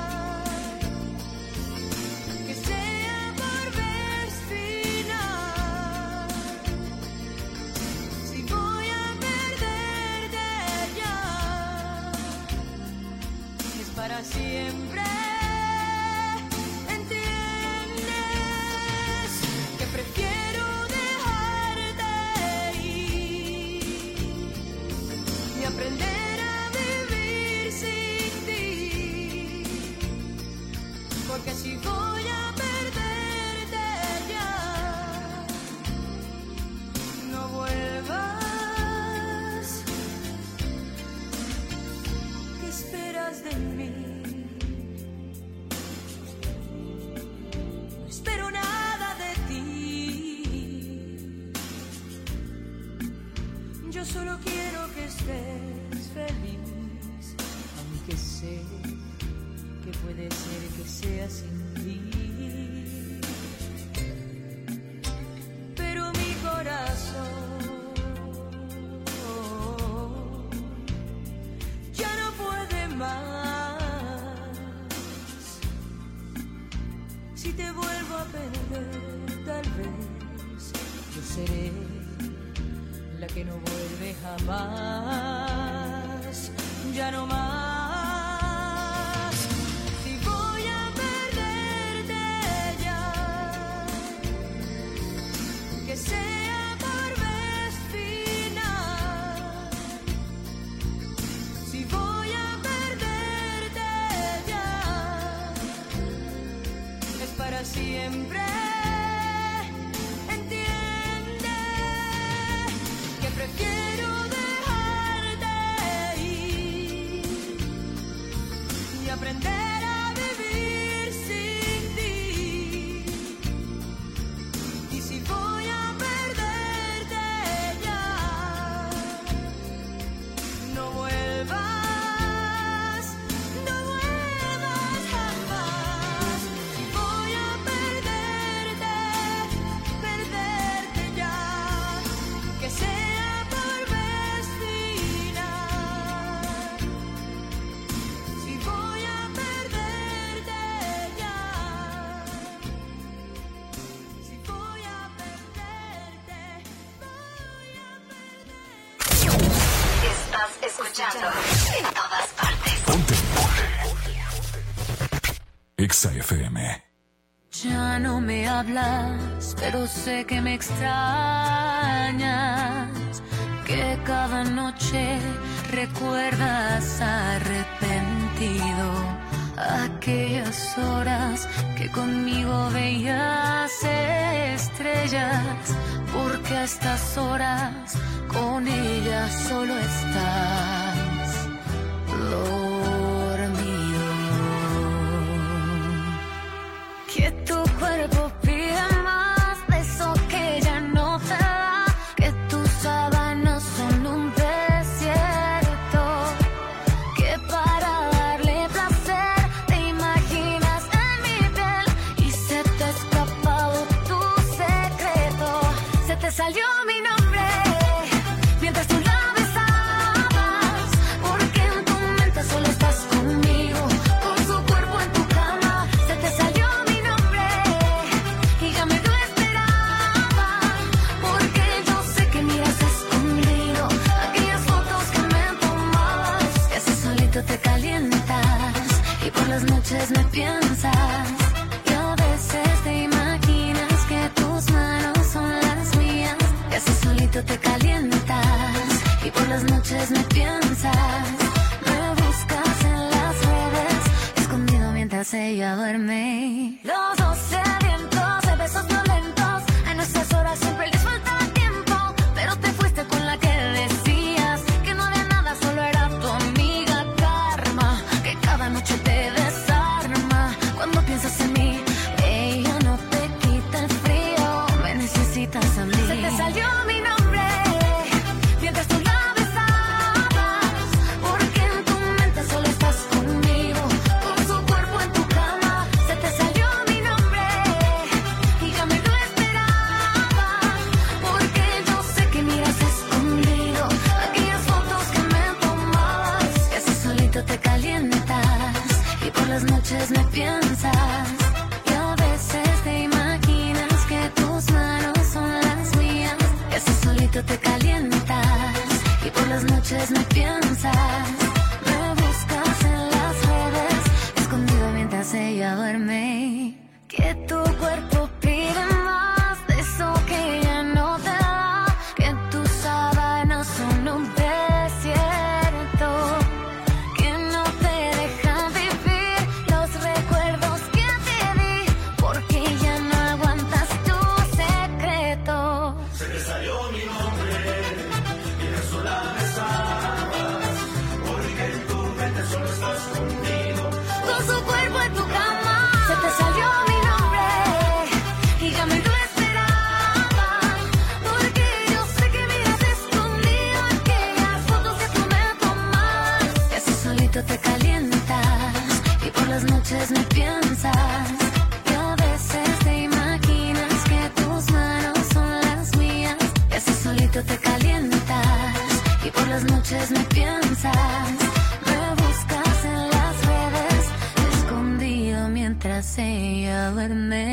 que sea por vez final. Si voy a perderte ya, es para siempre. ¿Entiendes? Que prefiero dejarte ir y aprender a vivir sin ti. Porque si voy a perderte ya, no vuelvas. ¿Qué esperas de mí? No espero nada de ti. Yo solo quiero que estés feliz, aunque sé que puede ser que sea sin ti. Pero mi corazón ya no puede más. Si te vuelvo a perder, tal vez yo seré la que no vuelve jamás. Ya no más. Si voy a perderte ya, que sea por vez final. Si voy a perderte ya, es para siempre. Prefiero dejarte ir y aprender a vivir sin ti. Y si voy a perderte ya, no vuelvas, no vuelvas jamás. Si voy a perderte ya, que sea por vez final. Si voy a perderte Exa FM. Ya no me hablas, pero sé que me extrañas, que cada noche recuerdas arrepentido aquellas horas que conmigo veías estrellas, porque a estas horas con ella solo estás dormido. Que tu cuerpo pide más de eso que ya no te da, que tus sábanas son un desierto, que para darle placer te imaginas en mi piel y se te ha escapado tu secreto. Se te salió mi nombre mientras tú la besabas, porque en tu mente solo estás conmigo, con su cuerpo en tu cama. Se te salió mi nombre y ya me lo esperaba, porque yo sé que miras escondido aquellas fotos que me tomabas, que así solito te calientas y por las noches me piensas, y a veces te imaginas que tus manos son las mías, que así solito te calientas y por las noches me piensas. Me buscas en las redes, escondido mientras ella duerme. Los dos sedientos de besos violentos, a nuestras horas siempre les falta tiempo, pero te fuiste con la que decías que no había nada, solo era tu amiga Karma, que cada noche te desarma. Cuando piensas en mí, ella no te quita el frío, me necesitas a mí. Se te salió mi nombre mientras tú la besabas, porque en tu mente solo estás conmigo, con su cuerpo en tu cama. Se te salió mi nombre y ya me lo esperaba, porque yo sé que miras escondido aquellas fotos que me tomabas, que así solito te calientas y por las noches me piensas, y a veces te imaginas que tus manos son las mías, que así solito te calientas y por las noches me piensas. Me buscas en las redes, escondido mientras ella duerme. Que tu cuerpo pide más de eso que ella no te da, que tus sábanas son un desierto, que no te dejan vivir los recuerdos que te di, porque ya no aguantas tu secreto. Se te salió mi nombre y eso la besabas, porque en tu mente solo estás conmigo, Con su cuerpo en tu cama. Se te salió mi nombre y ya me lo esperaba, porque yo sé que miras escondido aquellas fotos que tú me tomabas, que así solito te calientas y por las noches me piensas, y a veces te imaginas que tus manos son las mías, que así solito te calientas y por las noches me piensas. Me buscas en las redes, escondido mientras ella duerme.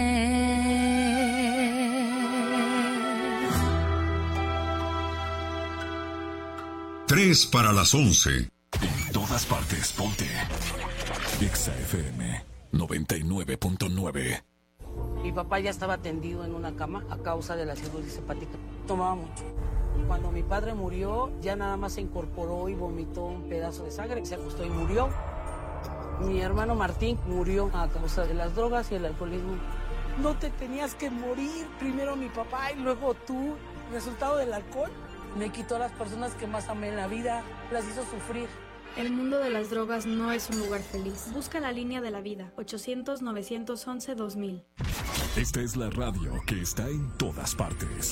3 para las 11. En todas partes, ponte. Exa FM 99.9. Mi papá ya estaba tendido en una cama a causa de la cirrosis hepática. Tomaba mucho. Cuando mi padre murió, ya nada más se incorporó y vomitó un pedazo de sangre. Se acostó y murió. Mi hermano Martín murió a causa de las drogas y el alcoholismo. No te tenías que morir. Primero mi papá y luego tú. Resultado del alcohol me quitó a las personas que más amé en la vida. Las hizo sufrir. El mundo de las drogas no es un lugar feliz. Busca la línea de la vida. 800-911-2000. Esta es la radio que está en todas partes.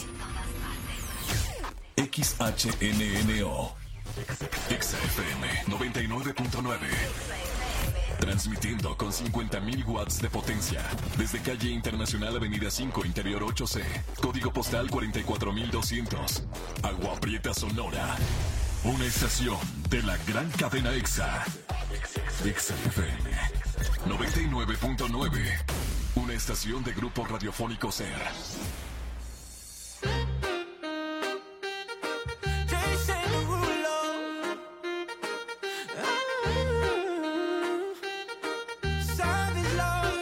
XHNNO. Exa FM 99.9. Transmitiendo con 50.000 watts de potencia. Desde calle Internacional Avenida 5, Interior 8C. Código postal 44200. Agua Prieta, Sonora. Una estación de la gran cadena Exa. Exa FM 99.9. Una estación de Grupo Radiofónico SER. Savage love.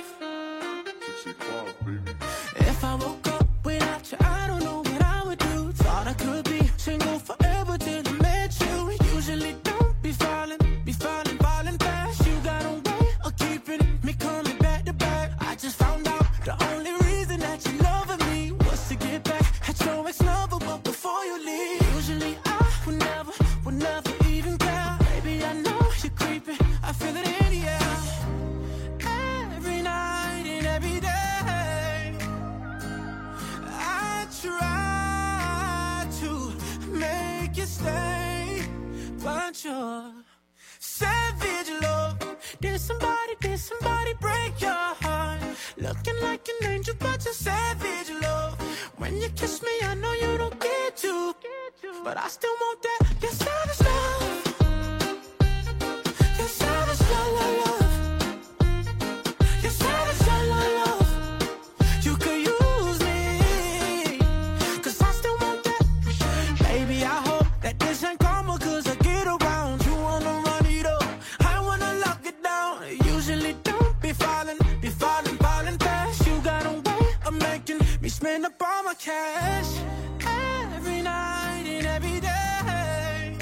Did somebody break your heart? Looking like an angel, but you're savage, love. When you kiss me, I know you don't get to, but I still want that. Your savage love. Your savage love, love, love. Your savage love, love, love. You could use me, 'cause I still want that. Baby, I hope that this ain't karma, 'cause I get around. You wanna run it up, I wanna lock it down. Usually don't be falling fast. You got a way of making me spend up all my cash. Every night and every day,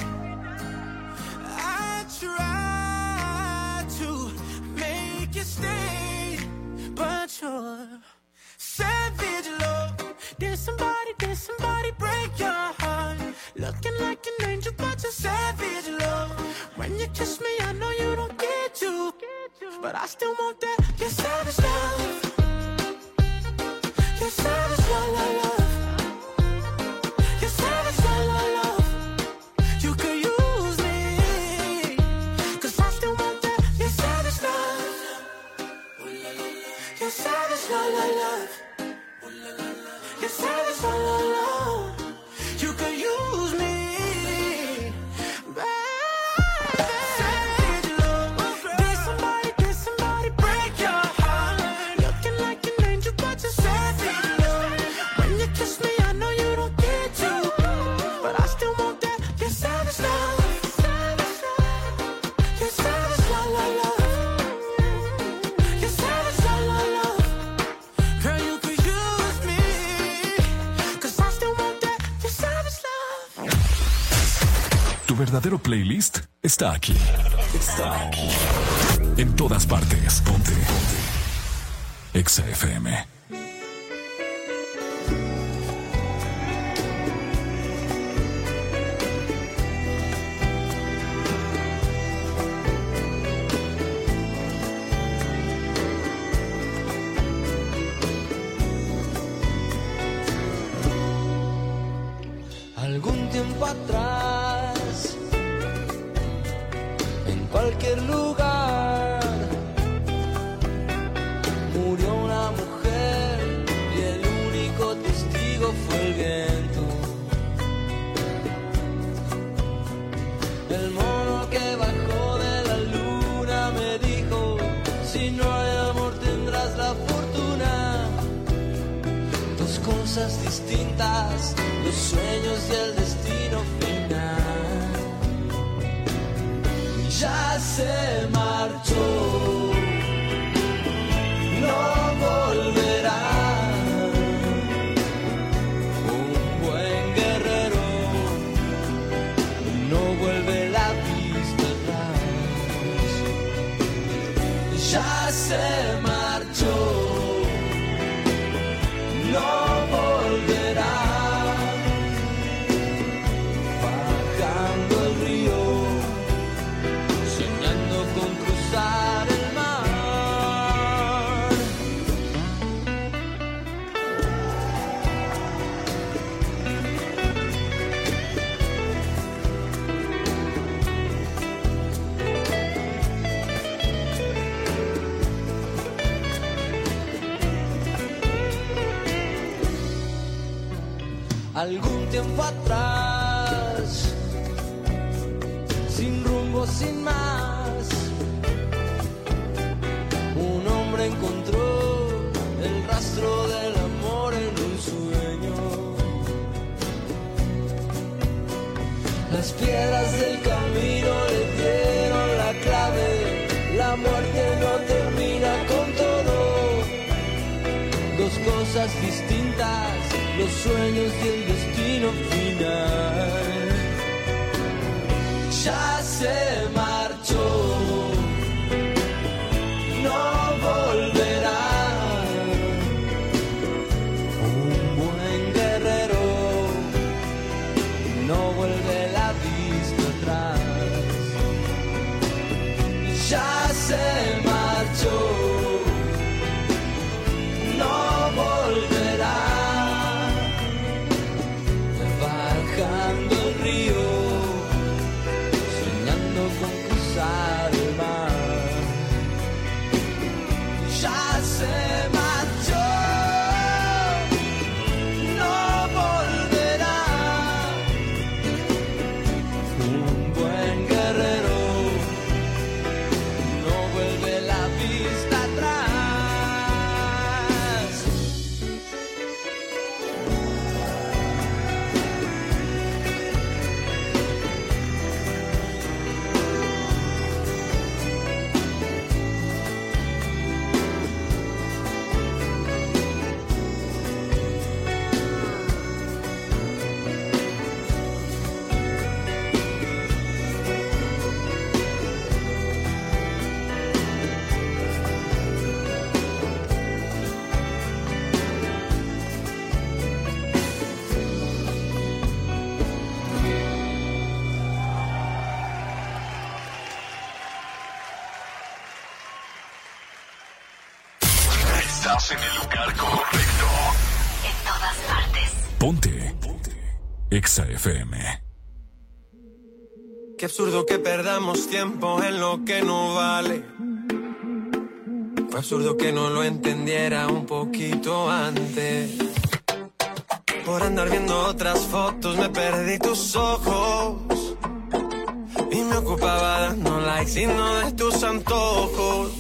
I try to make you stay, but you're savage, love. Did somebody break your heart? Looking like an angel, but you're savage, love. When you kiss me, I know you don't get to, but I still want that. Your savage love. Your savage love, love, love. Your savage love, love, love. You could use me, 'cause I still want that. Your savage love. Your savage love, love, love. Your savage love, love, love. You could use me, baby. Savage love. Did somebody break your heart? Looking like an angel, but you're savage love. When you kiss me, I know you don't get to, but I still want that. Your savage love. Your savage love, love, love. Your savage love, love, love. Girl, you could use me, 'cause I still want that. Your savage love. Tu verdadero playlist está aquí. Está aquí. En todas partes. Ponte. Exa FM. Algún tiempo atrás, en cualquier lugar, murió una mujer y el único testigo fue el viento. El mono que bajó de la luna me dijo: si no hay amor tendrás la fortuna. Dos cosas distintas, los sueños y el destino final. Ya se marchó, no volverá. Un buen guerrero no vuelve la vista atrás. Ya se marchó, no volverá. Bajando el río, soñando con cruzar el mar. Algún tiempo atrás, sin rumbo, sin más, un hombre encontró el rastro del amor en un sueño. Las piedras del camino le dieron la clave. La muerte no termina con todo. Dos cosas distintas, los sueños y el destino final. Ya se marchó, no volverá. Un buen guerrero no vuelve la vista atrás. Ya se marchó, no volverá. Bajando el río, soñando con cruzar el mar. Estás en el lugar correcto. En todas partes. Ponte. Exa FM. Qué absurdo que perdamos tiempo en lo que no vale. Fue absurdo que no lo entendiera un poquito antes. Por andar viendo otras fotos me perdí tus ojos. Y me ocupaba dando likes y no de tus antojos.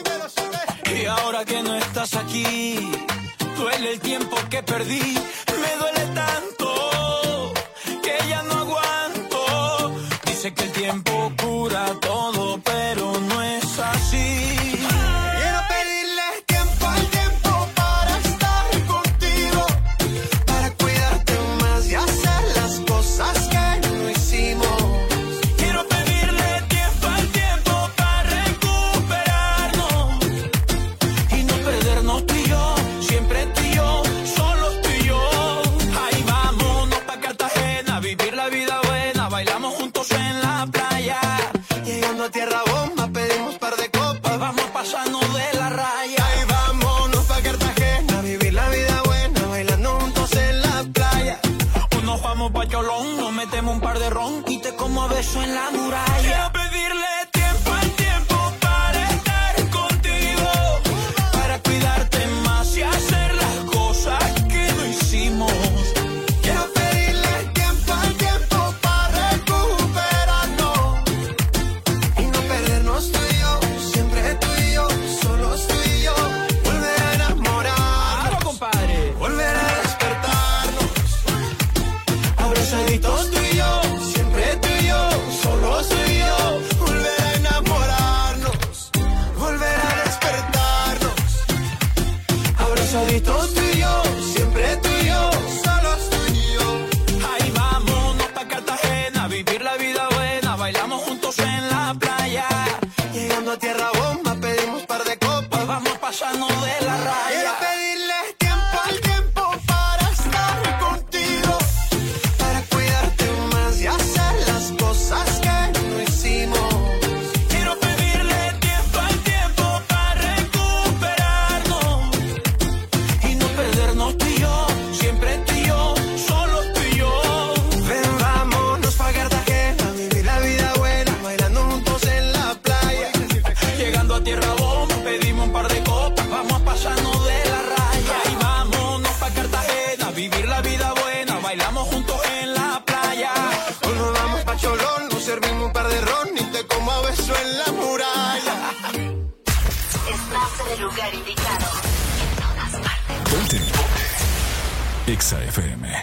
Y ahora que no estás aquí, duele el tiempo que perdí. Me duele tanto que ya no aguanto. Dice que el tiempo cura todo, pero no es así. Quiero pedirle tiempo al tiempo para estar contigo, para cuidarte más y hacer las cosas que no hicimos. Quiero pedirle tiempo al tiempo para recuperarnos y no perdernos tú y yo, siempre tú y yo, solo tú y yo. Ahí vámonos pa' Cartagena, vivir la vida buena, bailamos juntos en la playa. Llegando a tierra bomba pedimos par de copas, vamos pasando de la raya. Ahí vámonos pa' Cartagena, vivir la vida buena, bailando juntos en la playa. O nos vamos pa' Cholón, nos metemos un par de ron y te como a beso en la muralla. Quiero pedirle tiempo al tiempo para estar contigo, para cuidarte más y hacer las cosas que no hicimos. Quiero pedirle tiempo al tiempo para recuperarnos y no perdernos tú y yo, siempre tú y yo, solos tú y yo. Volver a enamorarnos, compadre. Volver a despertarnos, abrazaditos tú y yo, siempre tú y yo, solos tú y yo. Volver a enamorarnos, volver a despertarnos, abrazaditos tú y yo, siempre tú y yo, solos tú y yo. Ahí vámonos pa' Cartagena, vivir la vida buena, bailamos juntos en la playa. Llegando a tierra bomba pedimos par de copas, vamos pasando de la raya. Quiero pedirle tiempo al tiempo para estar contigo, para cuidarte más y hacer las cosas que no hicimos. Quiero pedirle tiempo al tiempo para recuperarnos y no perdernos tú y yo, siempre tú y yo, solo tú y yo. Ven, vámonos pa' Cartagena, vivir la vida buena, bailando juntos en la playa. Llegando a tierra bomba pedimos un par de copas, vamos pasando de la raya. Y vámonos pa' Cartagena, vivir la vida buena, bailamos juntos en la playa. Hoy nos vamos pa' Cholón, nos servimos un par de ron y te como a beso en la muralla. Estás en el lugar indicado. En todas partes. Ponte. Exa FM.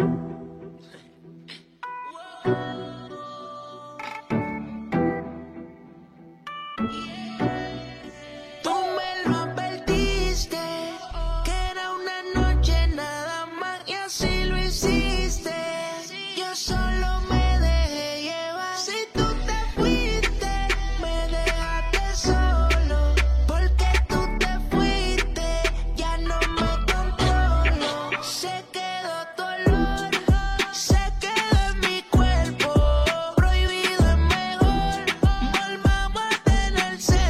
Tú me lo advertiste, que era una noche nada más y así lo hiciste. Yo solo me dejé llevar. Si tú te fuiste, me dejaste solo. Porque tú te fuiste, ya no me controlo. Se quedó tu olor, se quedó en mi cuerpo. Prohibido es mejor, volvamos a tener sexo.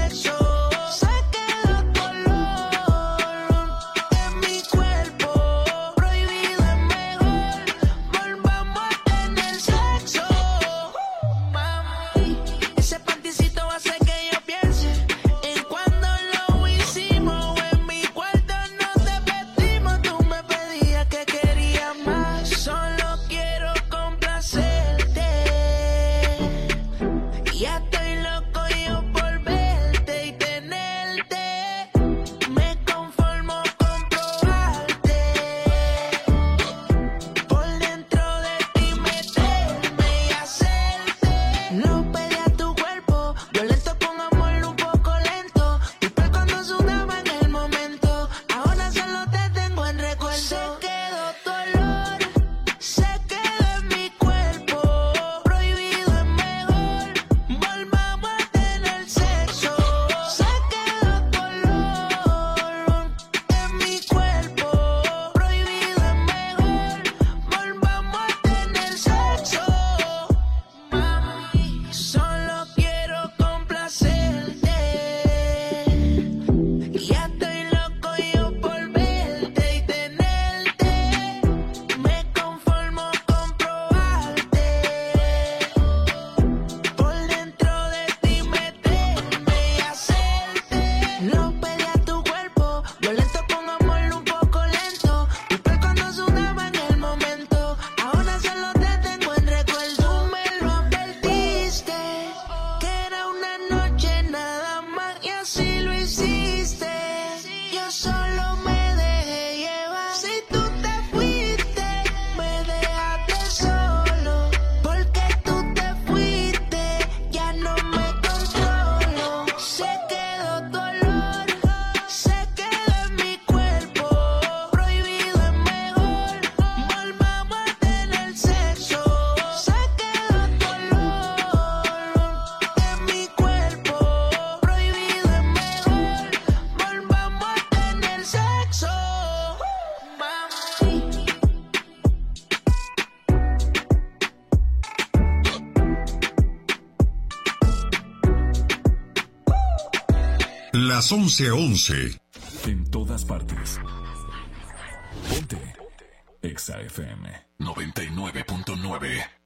Las 11:11. En todas partes. Ponte. Exa FM 99.9.